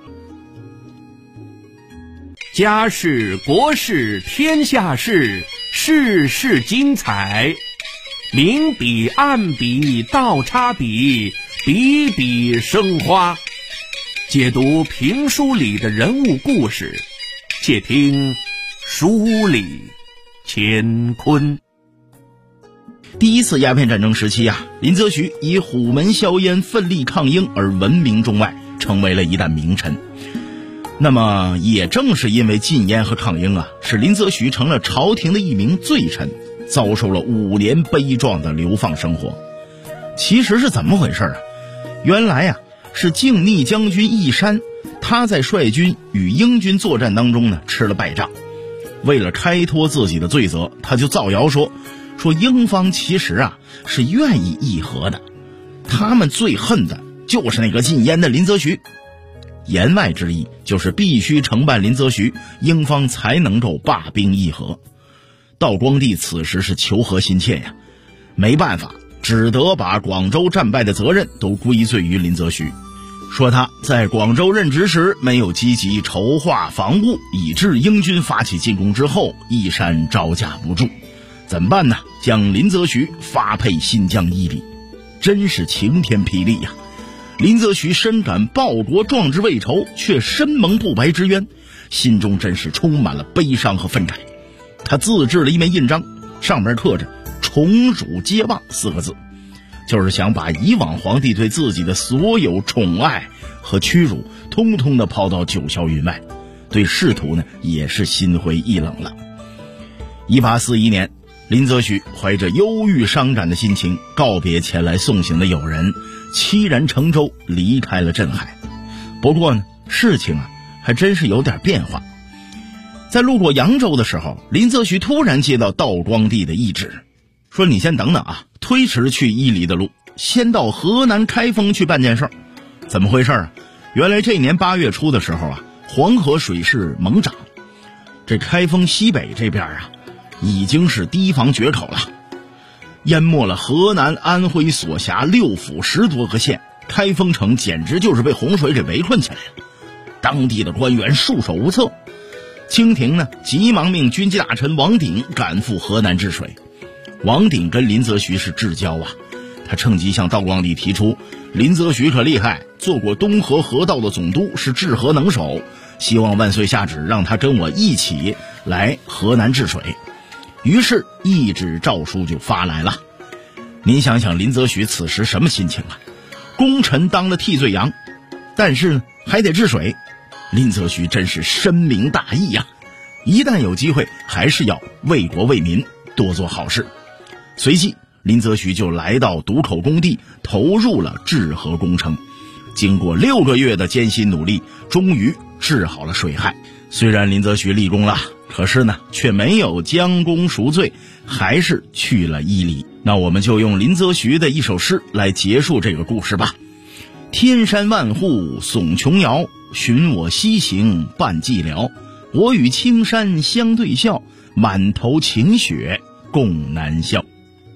家事国事天下事，事事精彩，明笔暗笔倒插笔，笔笔生花。解读评书里的人物故事，且听书里乾坤。 第一次鸦片战争时期啊，林则徐以虎门销烟奋力抗英而闻名中外，成为了一代名臣。那么也正是因为禁烟和抗英啊，使林则徐成了朝廷的一名罪臣，遭受了5年悲壮的流放生活。其实是怎么回事啊？原来啊，是靖逆将军义山，他在率军与英军作战当中呢吃了败仗，为了开脱自己的罪责，他就造谣说英方其实啊是愿意议和的，他们最恨的就是那个禁烟的林则徐。言外之意就是必须承办林则徐，英方才能够罢兵议和。道光帝此时是求和心切呀，没办法，只得把广州战败的责任都归罪于林则徐，说他在广州任职时没有积极筹划防务，以致英军发起进攻之后，义山招架不住。怎么办呢？将林则徐发配新疆伊犁，真是晴天霹雳呀！林则徐深感报国壮志未酬，却身蒙不白之冤，心中真是充满了悲伤和愤慨。他自制了一面印章，上面刻着宠辱皆忘4个字，就是想把以往皇帝对自己的所有宠爱和屈辱通通的抛到九霄云外，对仕途呢也是心灰意冷了。1841年，林则徐怀着忧郁伤感的心情告别前来送行的友人，凄然乘舟离开了镇海。不过呢，事情啊还真是有点变化。在路过扬州的时候，林则徐突然接到道光帝的懿旨，说你先等等啊，推迟去伊犁的路，先到河南开封去办件事。怎么回事啊？原来这年8月初的时候啊，黄河水势猛涨，这开封西北这边啊已经是堤防决口了，淹没了河南、安徽所辖6府10多个县，开封城简直就是被洪水给围困起来了，当地的官员束手无策。清廷呢急忙命军机大臣王鼎赶赴河南治水。王鼎跟林则徐是至交啊，他趁机向道光帝提出，林则徐可厉害，做过东河河道的总督，是治河能手，希望万岁下旨让他跟我一起来河南治水。于是懿旨诏书就发来了。您想想林则徐此时什么心情啊？功臣当了替罪羊，但是呢还得治水，林则徐真是深明大义呀，一旦有机会还是要为国为民，多做好事。随即林则徐就来到渡口工地，投入了治河工程。经过6个月的艰辛努力，终于治好了水害。虽然林则徐立功了，可是呢却没有将功赎罪，还是去了伊犁。那我们就用林则徐的一首诗来结束这个故事吧。天山万户耸琼瑶，寻我西行伴寂寥。我与青山相对笑，满头晴雪共南笑。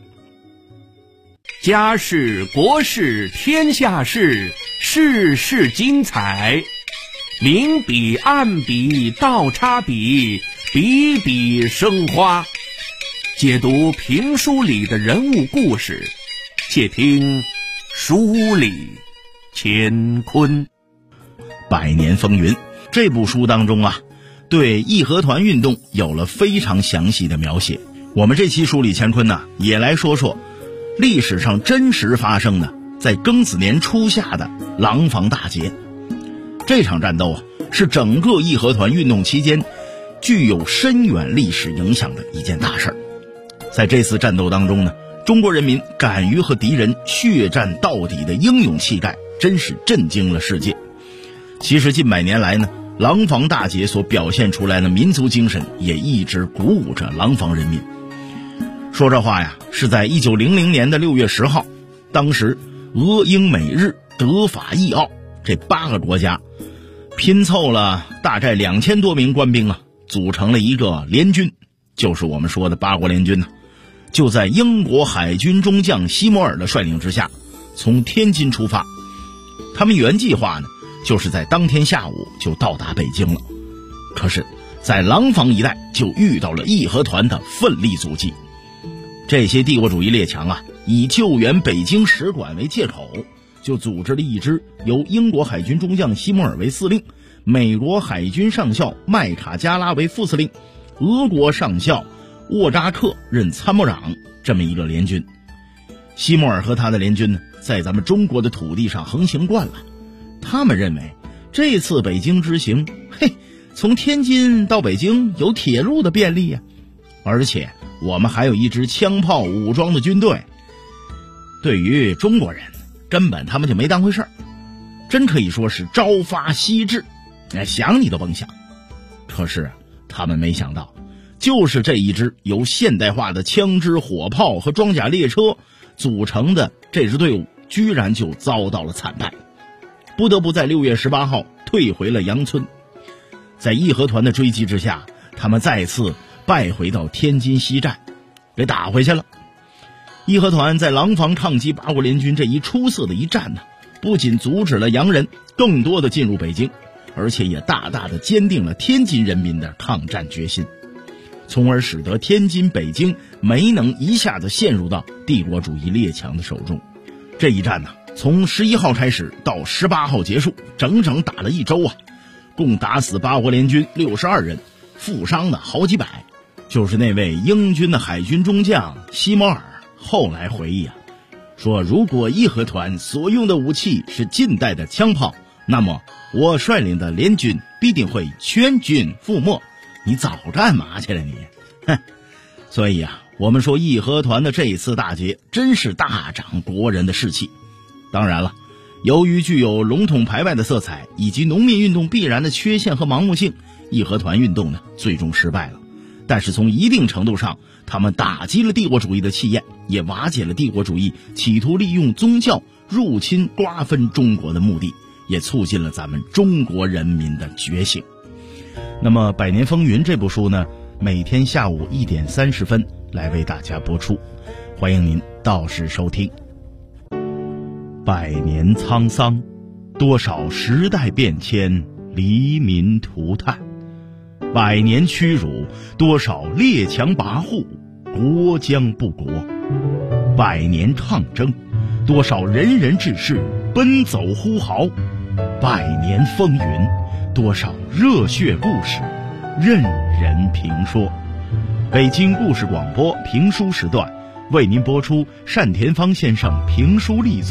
家事国事天下事，事事精彩，明笔暗笔倒插笔，笔笔生花。解读评书里的人物故事，且听书里乾坤。 百年风云这部书当中啊，对义和团运动有了非常详细的描写。我们这期书里乾坤呢，也来说说历史上真实发生的在庚子年初夏的廊坊大捷。这场战斗啊，是整个义和团运动期间具有深远历史影响的一件大事。在这次战斗当中呢，中国人民敢于和敌人血战到底的英勇气概真是震惊了世界。其实近百年来呢，廊坊大捷所表现出来的民族精神也一直鼓舞着廊坊人民。说这话呀，是在1900年的6月10号，当时俄英美日德法意奥这8个国家拼凑了大概2000多名官兵啊，组成了一个联军，就是我们说的八国联军呢。就在英国海军中将西摩尔的率领之下，从天津出发。他们原计划呢，就是在当天下午就到达北京了。可是在廊坊一带就遇到了义和团的奋力阻击。这些帝国主义列强啊，以救援北京使馆为借口，就组织了一支由英国海军中将西摩尔为司令，美国海军上校麦卡加拉为副司令，俄国上校沃扎克任参谋长，这么一个联军。西摩尔和他的联军呢，在咱们中国的土地上横行惯了，他们认为这次北京之行，从天津到北京有铁路的便利啊，而且我们还有一支枪炮武装的军队。对于中国人，根本他们就没当回事儿，真可以说是朝发夕至，想你都甭想。可是他们没想到，就是这一支由现代化的枪支火炮和装甲列车组成的这支队伍，居然就遭到了惨败，不得不在6月18号退回了杨村。在义和团的追击之下，他们再次败回到天津西站，给打回去了。义和团在廊坊抗击八国联军这一出色的一战呢，不仅阻止了洋人更多的进入北京，而且也大大的坚定了天津人民的抗战决心，从而使得天津、北京没能一下子陷入到帝国主义列强的手中。这一战呢，从11号开始到18号结束，整整打了1周啊，共打死八国联军62人，负伤的好几百。就是那位英军的海军中将西摩尔后来回忆啊，说如果义和团所用的武器是近代的枪炮，那么我率领的联军必定会全军覆没。你早干嘛去了你？所以啊，我们说义和团的这一次大捷真是大长国人的士气。当然了，由于具有笼统排外的色彩以及农民运动必然的缺陷和盲目性，义和团运动呢最终失败了。但是从一定程度上，他们打击了帝国主义的气焰，也瓦解了帝国主义企图利用宗教入侵瓜分中国的目的，也促进了咱们中国人民的觉醒。那么《百年风云》这部书呢，每天下午1点30分来为大家播出，欢迎您到时收听。百年沧桑，多少时代变迁，黎民涂炭；百年屈辱，多少列强跋扈，国将不国；百年抗争，多少仁人志士奔走呼号；百年风云，多少热血故事任人评说。北京故事广播评书时段为您播出单田芳先生评书力作